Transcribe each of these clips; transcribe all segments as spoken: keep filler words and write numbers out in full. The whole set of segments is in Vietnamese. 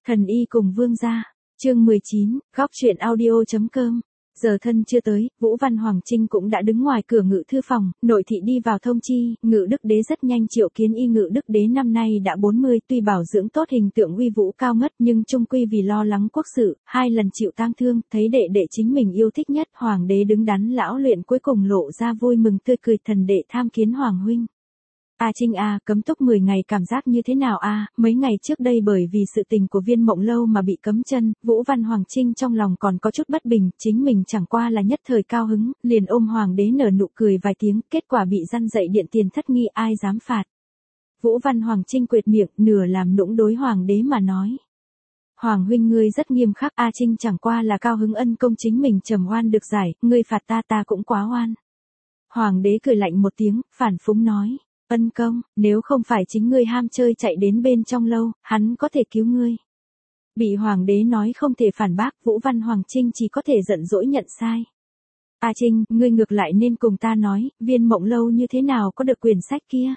Thần y cùng vương gia. Chương mười chín, góc truyện audio chấm com. Giờ thân chưa tới, Vũ Văn Hoàng Trinh cũng đã đứng ngoài cửa ngự thư phòng, nội thị đi vào thông chi, ngự đức đế rất nhanh triệu kiến y. Ngự đức đế năm nay đã bốn mươi, tuy bảo dưỡng tốt hình tượng uy vũ cao ngất nhưng trung quy vì lo lắng quốc sự, hai lần chịu tang thương, thấy đệ đệ chính mình yêu thích nhất, hoàng đế đứng đắn lão luyện cuối cùng lộ ra vui mừng tươi cười. Thần đệ tham kiến hoàng huynh. A Trinh a, cấm túc mười ngày cảm giác như thế nào a? Mấy ngày trước đây bởi vì sự tình của Viên Mộng Lâu mà bị cấm chân, Vũ Văn Hoàng Trinh trong lòng còn có chút bất bình, chính mình chẳng qua là nhất thời cao hứng, liền ôm hoàng đế nở nụ cười vài tiếng, kết quả bị răn dậy điện tiền thất nghi, ai dám phạt. Vũ Văn Hoàng Trinh quệt miệng, nửa làm nũng đối hoàng đế mà nói. Hoàng huynh ngươi rất nghiêm khắc, A Trinh chẳng qua là cao hứng ân công chính mình trầm oan được giải, ngươi phạt ta ta cũng quá oan. Hoàng đế cười lạnh một tiếng, phản phúng nói. Ân công, nếu không phải chính ngươi ham chơi chạy đến bên trong lâu, hắn có thể cứu ngươi. Bị hoàng đế nói không thể phản bác, Vũ Văn Hoàng Trinh chỉ có thể giận dỗi nhận sai. A Trinh, ngươi ngược lại nên cùng ta nói, Viên Mộng Lâu như thế nào có được quyển sách kia?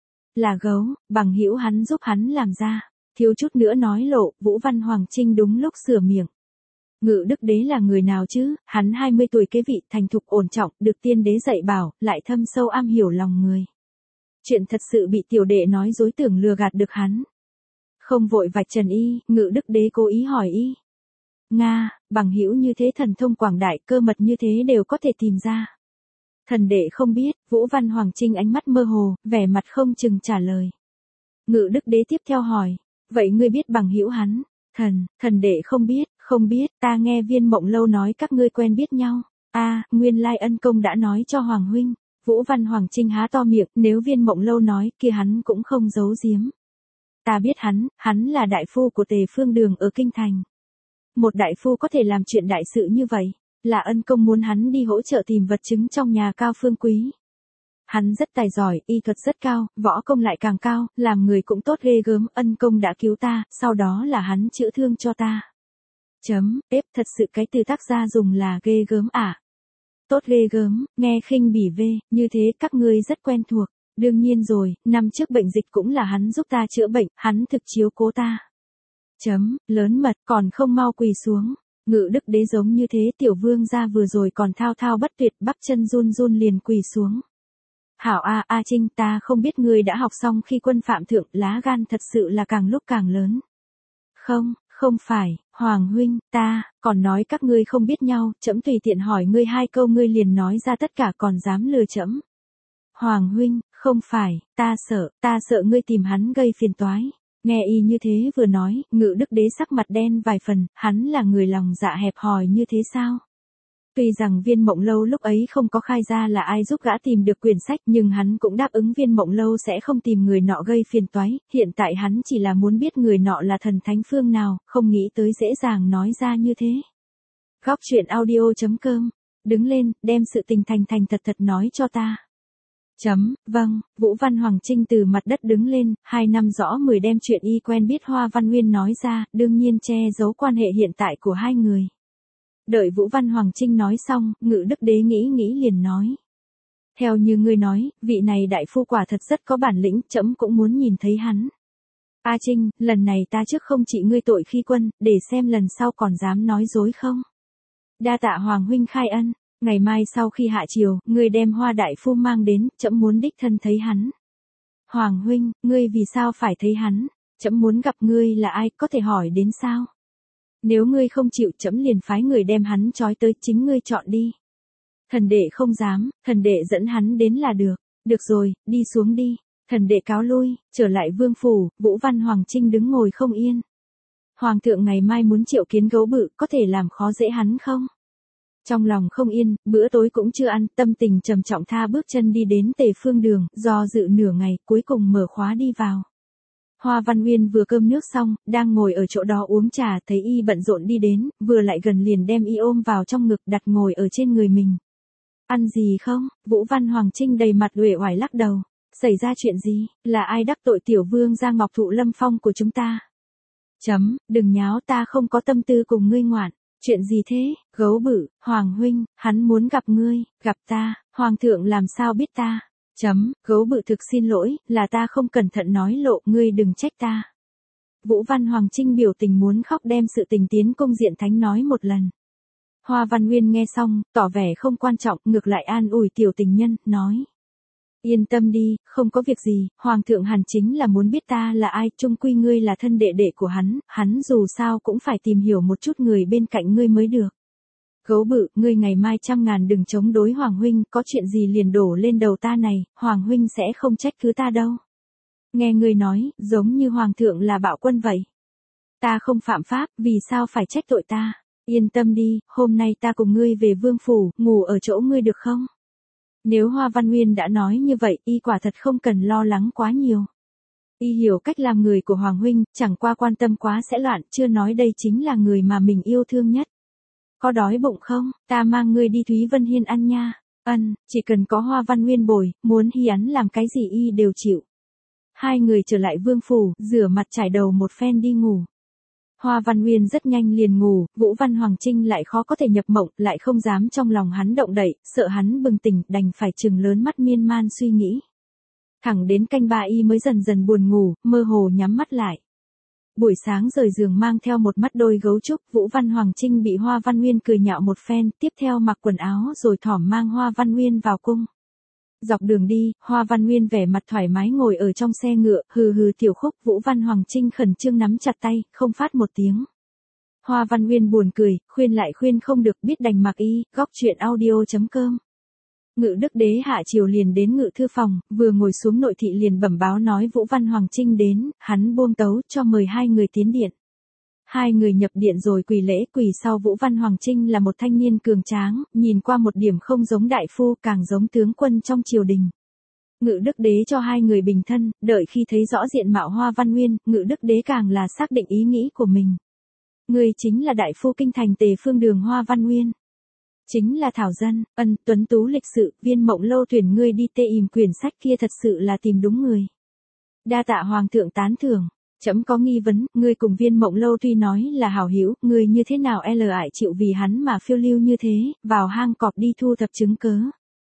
Là gấu, bằng hữu hắn giúp hắn làm ra. Thiếu chút nữa nói lộ, Vũ Văn Hoàng Trinh đúng lúc sửa miệng. Ngự đức đế là người nào chứ, hắn hai mươi tuổi kế vị, thành thục ổn trọng, được tiên đế dạy bảo, lại thâm sâu am hiểu lòng người. Chuyện thật sự bị tiểu đệ nói dối tưởng lừa gạt được hắn. Không vội vạch trần y, ngự đức đế cố ý hỏi y. Nga, bằng hữu như thế thần thông quảng đại, cơ mật như thế đều có thể tìm ra. Thần đệ không biết, Vũ Văn Hoàng Trinh ánh mắt mơ hồ, vẻ mặt không chừng trả lời. Ngự đức đế tiếp theo hỏi, vậy ngươi biết bằng hữu hắn? Thần, thần đệ không biết, không biết, ta nghe Viên Mộng Lâu nói các ngươi quen biết nhau. A, nguyên lai ân công đã nói cho Hoàng huynh. Vũ Văn Hoàng Trinh há to miệng, nếu Viên Mộng Lâu nói kia hắn cũng không giấu giếm. Ta biết hắn, hắn là đại phu của Tề Phương Đường ở Kinh Thành. Một đại phu có thể làm chuyện đại sự như vậy, là ân công muốn hắn đi hỗ trợ tìm vật chứng trong nhà Cao Phương Quý. Hắn rất tài giỏi, y thuật rất cao, võ công lại càng cao, làm người cũng tốt ghê gớm, ân công đã cứu ta, sau đó là hắn chữa thương cho ta. Chấm, ép thật sự cái từ tác gia dùng là ghê gớm à. Tốt ghê gớm, nghe khinh bỉ vê, như thế các ngươi rất quen thuộc. Đương nhiên rồi, năm trước bệnh dịch cũng là hắn giúp ta chữa bệnh, hắn thực chiếu cố ta. Chấm, lớn mật, còn không mau quỳ xuống. Ngự đức đế giống như thế, tiểu vương gia vừa rồi còn thao thao bất tuyệt, bắp chân run run liền quỳ xuống. Hảo a, A Trinh, ta không biết ngươi đã học xong khi quân phạm thượng, lá gan thật sự là càng lúc càng lớn. Không, không phải, Hoàng huynh, ta, còn nói các ngươi không biết nhau, trẫm tùy tiện hỏi ngươi hai câu ngươi liền nói ra tất cả còn dám lừa trẫm. Hoàng huynh, không phải, ta sợ, ta sợ ngươi tìm hắn gây phiền toái. Nghe y như thế vừa nói, ngự đức đế sắc mặt đen vài phần, hắn là người lòng dạ hẹp hòi như thế sao? Tuy rằng Viên Mộng Lâu lúc ấy không có khai ra là ai giúp gã tìm được quyển sách nhưng hắn cũng đáp ứng Viên Mộng Lâu sẽ không tìm người nọ gây phiền toái, hiện tại hắn chỉ là muốn biết người nọ là thần thánh phương nào, không nghĩ tới dễ dàng nói ra như thế. Góc truyện audio chấm com, đứng lên, đem sự tình thành thành thật thật nói cho ta. Chấm, vâng, Vũ Văn Hoàng Trinh từ mặt đất đứng lên, hai năm rõ mười đem chuyện y quen biết Hoa Văn Nguyên nói ra, đương nhiên che giấu quan hệ hiện tại của hai người. Đợi Vũ Văn Hoàng Trinh nói xong, ngự đức đế nghĩ nghĩ liền nói. Theo như ngươi nói, vị này đại phu quả thật rất có bản lĩnh, trẫm cũng muốn nhìn thấy hắn. A Trinh, lần này ta trước không trị ngươi tội khi quân, để xem lần sau còn dám nói dối không. Đa tạ Hoàng huynh khai ân, ngày mai sau khi hạ triều, ngươi đem Hoa đại phu mang đến, trẫm muốn đích thân thấy hắn. Hoàng huynh, ngươi vì sao phải thấy hắn? Trẫm muốn gặp ngươi là ai, có thể hỏi đến sao? Nếu ngươi không chịu, trẫm liền phái người đem hắn trói tới, chính ngươi chọn đi. Thần đệ không dám, thần đệ dẫn hắn đến là được. Được rồi, đi xuống đi. Thần đệ cáo lui, trở lại vương phủ, Vũ Văn Hoàng Trinh đứng ngồi không yên. Hoàng thượng ngày mai muốn triệu kiến gấu bự, có thể làm khó dễ hắn không? Trong lòng không yên, bữa tối cũng chưa ăn, tâm tình trầm trọng tha bước chân đi đến Tề Phương Đường, do dự nửa ngày, cuối cùng mở khóa đi vào. Hoa Văn Nguyên vừa cơm nước xong, đang ngồi ở chỗ đó uống trà, thấy y bận rộn đi đến, vừa lại gần liền đem y ôm vào trong ngực đặt ngồi ở trên người mình. Ăn gì không? Vũ Văn Hoàng Trinh đầy mặt uể oải lắc đầu. Xảy ra chuyện gì? Là ai đắc tội tiểu vương gia Ngọc Thụ Lâm Phong của chúng ta? Chấm, đừng nháo, ta không có tâm tư cùng ngươi ngoạn. Chuyện gì thế? Gấu bự, Hoàng huynh, hắn muốn gặp ngươi, gặp ta, Hoàng thượng làm sao biết ta? Chấm, gấu bự thực xin lỗi, là ta không cẩn thận nói lộ, ngươi đừng trách ta. Vũ Văn Hoàng Trinh biểu tình muốn khóc đem sự tình tiến công diện thánh nói một lần. Hoa Văn Nguyên nghe xong, tỏ vẻ không quan trọng, ngược lại an ủi tiểu tình nhân, nói. Yên tâm đi, không có việc gì, Hoàng thượng hẳn chính là muốn biết ta là ai, chung quy ngươi là thân đệ đệ của hắn, hắn dù sao cũng phải tìm hiểu một chút người bên cạnh ngươi mới được. Gấu bự, ngươi ngày mai trăm ngàn đừng chống đối Hoàng huynh, có chuyện gì liền đổ lên đầu ta này, Hoàng huynh sẽ không trách cứ ta đâu. Nghe ngươi nói, giống như Hoàng thượng là bạo quân vậy. Ta không phạm pháp, vì sao phải trách tội ta? Yên tâm đi, hôm nay ta cùng ngươi về vương phủ, ngủ ở chỗ ngươi được không? Nếu Hoa Văn Nguyên đã nói như vậy, y quả thật không cần lo lắng quá nhiều. Y hiểu cách làm người của Hoàng huynh, chẳng qua quan tâm quá sẽ loạn, chưa nói đây chính là người mà mình yêu thương nhất. Có đói bụng không, ta mang ngươi đi Thúy Vân Hiên ăn nha. Ân, chỉ cần có Hoa Văn Nguyên bồi, muốn hy ắn làm cái gì y đều chịu. Hai người trở lại vương phủ, rửa mặt trải đầu một phen đi ngủ. Hoa Văn Nguyên rất nhanh liền ngủ, Vũ Văn Hoàng Trinh lại khó có thể nhập mộng, lại không dám trong lòng hắn động đậy, sợ hắn bừng tỉnh, đành phải trừng lớn mắt miên man suy nghĩ. Thẳng đến canh ba y mới dần dần buồn ngủ, mơ hồ nhắm mắt lại. Buổi sáng rời giường mang theo một mắt đôi gấu trúc, Vũ Văn Hoàng Trinh bị Hoa Văn Nguyên cười nhạo một phen, tiếp theo mặc quần áo rồi thỏm mang Hoa Văn Nguyên vào cung. Dọc đường đi, Hoa Văn Nguyên vẻ mặt thoải mái ngồi ở trong xe ngựa, hừ hừ tiểu khúc, Vũ Văn Hoàng Trinh khẩn trương nắm chặt tay, không phát một tiếng. Hoa Văn Nguyên buồn cười, khuyên lại khuyên không được, biết đành mặc y, góc chuyện audio chấm com. Ngự Đức Đế hạ chiều liền đến ngự thư phòng, vừa ngồi xuống nội thị liền bẩm báo nói Vũ Văn Hoàng Trinh đến, hắn buông tấu cho mời hai người tiến điện. Hai người nhập điện rồi quỳ lễ, quỳ sau Vũ Văn Hoàng Trinh là một thanh niên cường tráng, nhìn qua một điểm không giống đại phu, càng giống tướng quân trong triều đình. Ngự Đức Đế cho hai người bình thân, đợi khi thấy rõ diện mạo Hoa Văn Nguyên, Ngự Đức Đế càng là xác định ý nghĩ của mình. Người chính là đại phu kinh thành Tề Phương Đường Hoa Văn Nguyên. Chính là Thảo Dân, ân tuấn tú lịch sự, Viên Mộng Lâu tuyển ngươi đi tê ìm quyển sách kia thật sự là tìm đúng người. Đa tạ Hoàng thượng tán thưởng. Chấm có nghi vấn, ngươi cùng Viên Mộng Lâu tuy nói là hảo hữu, ngươi như thế nào e ải chịu vì hắn mà phiêu lưu như thế, vào hang cọp đi thu thập chứng cớ.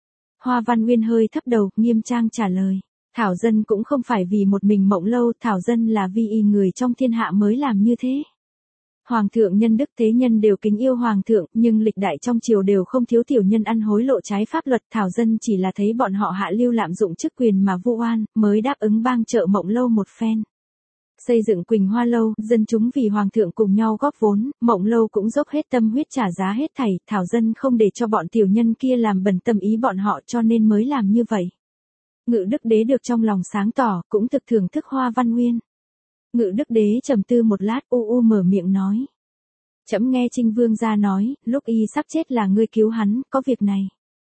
Hoa Văn Nguyên hơi thấp đầu, nghiêm trang trả lời. Thảo Dân cũng không phải vì một mình Mộng Lâu, Thảo Dân là vì y người trong thiên hạ mới làm như thế. Hoàng thượng nhân đức thế nhân đều kính yêu Hoàng thượng, nhưng lịch đại trong triều đều không thiếu tiểu nhân ăn hối lộ trái pháp luật. Thảo Dân chỉ là thấy bọn họ hạ lưu lạm dụng chức quyền mà vu oan, mới đáp ứng bang trợ Mộng Lâu một phen. Xây dựng Quỳnh Hoa Lâu, dân chúng vì Hoàng thượng cùng nhau góp vốn, Mộng Lâu cũng dốc hết tâm huyết trả giá hết thảy, Thảo Dân không để cho bọn tiểu nhân kia làm bẩn tâm ý bọn họ cho nên mới làm như vậy. Ngự Đức Đế được trong lòng sáng tỏ, cũng thực thưởng thức Hoa Văn Nguyên. Ngự Đức Đế trầm tư một lát, u u mở miệng nói. Trẫm nghe Trinh Vương gia nói, lúc y sắp chết là ngươi cứu hắn, có việc này.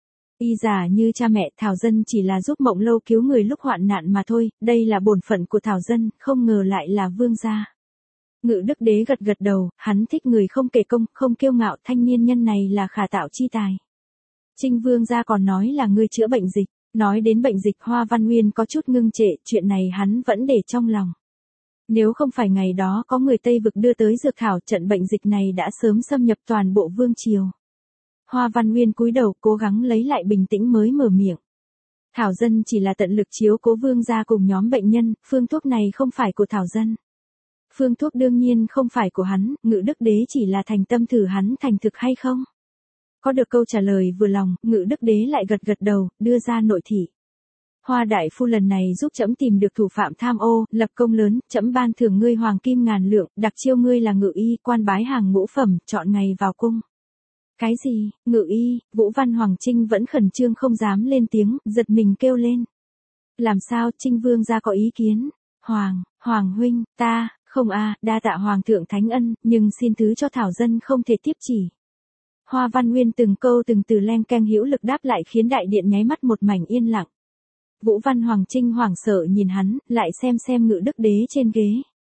Y giả như cha mẹ, Thảo Dân chỉ là giúp Mộng Lâu cứu người lúc hoạn nạn mà thôi, đây là bổn phận của Thảo Dân, không ngờ lại là vương gia. Ngự Đức Đế gật gật đầu, hắn thích người không kể công, không kiêu ngạo, thanh niên nhân này là khả tạo chi tài. Trinh Vương gia còn nói là ngươi chữa bệnh dịch, nói đến bệnh dịch Hoa Văn Nguyên có chút ngưng trệ, chuyện này hắn vẫn để trong lòng. Nếu không phải ngày đó có người Tây Vực đưa tới dược thảo, trận bệnh dịch này đã sớm xâm nhập toàn bộ vương triều. Hoa Văn Nguyên cúi đầu cố gắng lấy lại bình tĩnh mới mở miệng. Thảo Dân chỉ là tận lực chiếu cố vương gia cùng nhóm bệnh nhân, phương thuốc này không phải của Thảo Dân. Phương thuốc đương nhiên không phải của hắn, Ngự Đức Đế chỉ là thành tâm thử hắn thành thực hay không. Có được câu trả lời vừa lòng, Ngự Đức Đế lại gật gật đầu, đưa ra nội thị. Hoa đại phu lần này giúp trẫm tìm được thủ phạm tham ô, lập công lớn, trẫm ban thưởng ngươi hoàng kim ngàn lượng, đặc chiêu ngươi là ngự y, quan bái hàng ngũ phẩm, chọn ngày vào cung. Cái gì, ngự y, Vũ Văn Hoàng Trinh vẫn khẩn trương không dám lên tiếng, giật mình kêu lên. Làm sao, Trinh Vương gia có ý kiến? Hoàng, Hoàng huynh, ta, không a, đa tạ Hoàng thượng thánh ân, nhưng xin thứ cho Thảo Dân không thể tiếp chỉ. Hoa Văn Nguyên từng câu từng từ len keng hữu lực đáp lại khiến đại điện nháy mắt một mảnh yên lặng. Vũ Văn Hoàng Trinh hoảng sợ nhìn hắn, lại xem xem Ngự Đức Đế trên ghế.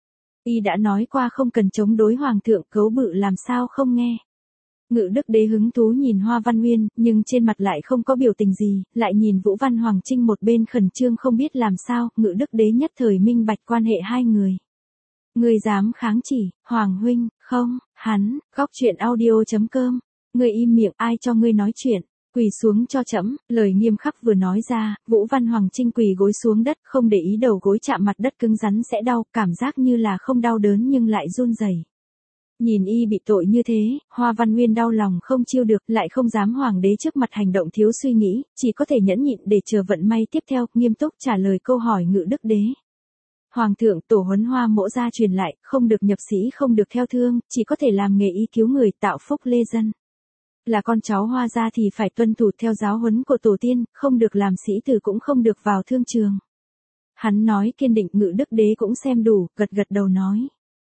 Y đã nói qua không cần chống đối Hoàng thượng, gấu bự làm sao không nghe. Ngự Đức Đế hứng thú nhìn Hoa Văn Nguyên, nhưng trên mặt lại không có biểu tình gì, lại nhìn Vũ Văn Hoàng Trinh một bên khẩn trương không biết làm sao, Ngự Đức Đế nhất thời minh bạch quan hệ hai người. Người dám kháng chỉ, Hoàng huynh, không, hắn, góc chuyện audio chấm com. Người im miệng, ai cho ngươi nói chuyện. Quỳ xuống cho trẫm. Lời nghiêm khắc vừa nói ra, Vũ Văn Hoàng Trinh quỳ gối xuống đất, không để ý đầu gối chạm mặt đất cứng rắn sẽ đau, cảm giác như là không đau đớn nhưng lại run rẩy. Nhìn y bị tội như thế, Hoa Văn Nguyên đau lòng không chiêu được, lại không dám hoàng đế trước mặt hành động thiếu suy nghĩ, chỉ có thể nhẫn nhịn để chờ vận may tiếp theo, nghiêm túc trả lời câu hỏi Ngự Đức Đế. Hoàng thượng, tổ huấn Hoa mỗ gia truyền lại, không được nhập sĩ, không được theo thương, chỉ có thể làm nghề y cứu người, tạo phúc lê dân. Là con cháu Hoa gia thì phải tuân thủ theo giáo huấn của tổ tiên, không được làm sĩ tử, cũng không được vào thương trường. Hắn nói kiên định, Ngự Đức Đế cũng xem đủ, gật gật đầu nói.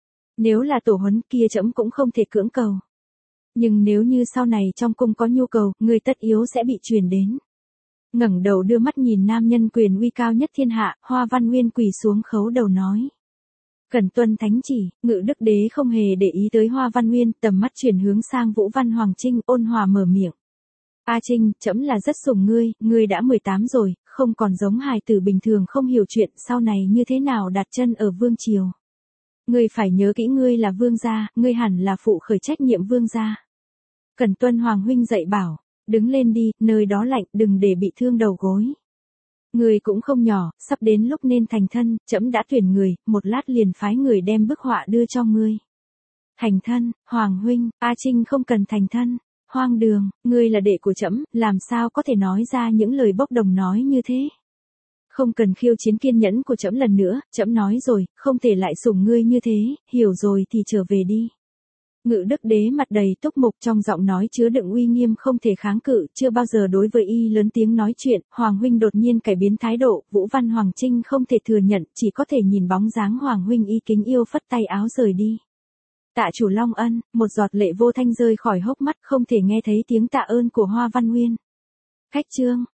Nếu là tổ huấn kia trẫm cũng không thể cưỡng cầu. Nhưng nếu như sau này trong cung có nhu cầu, người tất yếu sẽ bị truyền đến. Ngẩng đầu đưa mắt nhìn nam nhân quyền uy cao nhất thiên hạ, Hoa Văn Nguyên quỳ xuống khấu đầu nói. Cần tuân thánh chỉ. Ngự Đức Đế không hề để ý tới Hoa Văn Nguyên, tầm mắt chuyển hướng sang Vũ Văn Hoàng Trinh, ôn hòa mở miệng. A Trinh, trẫm là rất sủng ngươi, ngươi đã mười tám rồi, không còn giống hài tử bình thường không hiểu chuyện, sau này như thế nào đặt chân ở vương triều. Ngươi phải nhớ kỹ, ngươi là vương gia, ngươi hẳn là phụ khởi trách nhiệm vương gia. Cần tuân Hoàng huynh dạy bảo, đứng lên đi, nơi đó lạnh, đừng để bị thương đầu gối. Ngươi cũng không nhỏ, sắp đến lúc nên thành thân, trẫm đã tuyển người, một lát liền phái người đem bức họa đưa cho ngươi. Thành thân, Hoàng huynh, A Trinh không cần thành thân. Hoang đường, ngươi là đệ của trẫm, làm sao có thể nói ra những lời bốc đồng nói như thế? Không cần khiêu chiến kiên nhẫn của trẫm lần nữa, trẫm nói rồi, không thể lại sủng ngươi như thế, hiểu rồi thì trở về đi. Ngự Đức Đế mặt đầy túc mục, trong giọng nói chứa đựng uy nghiêm không thể kháng cự, chưa bao giờ đối với y lớn tiếng nói chuyện. Hoàng huynh đột nhiên cải biến thái độ, Vũ Văn Hoàng Trinh không thể thừa nhận, chỉ có thể nhìn bóng dáng Hoàng huynh y kính yêu phất tay áo rời đi. Tạ chủ Long Ân, một giọt lệ vô thanh rơi khỏi hốc mắt, không thể nghe thấy tiếng tạ ơn của Hoa Văn Nguyên. Khách chương.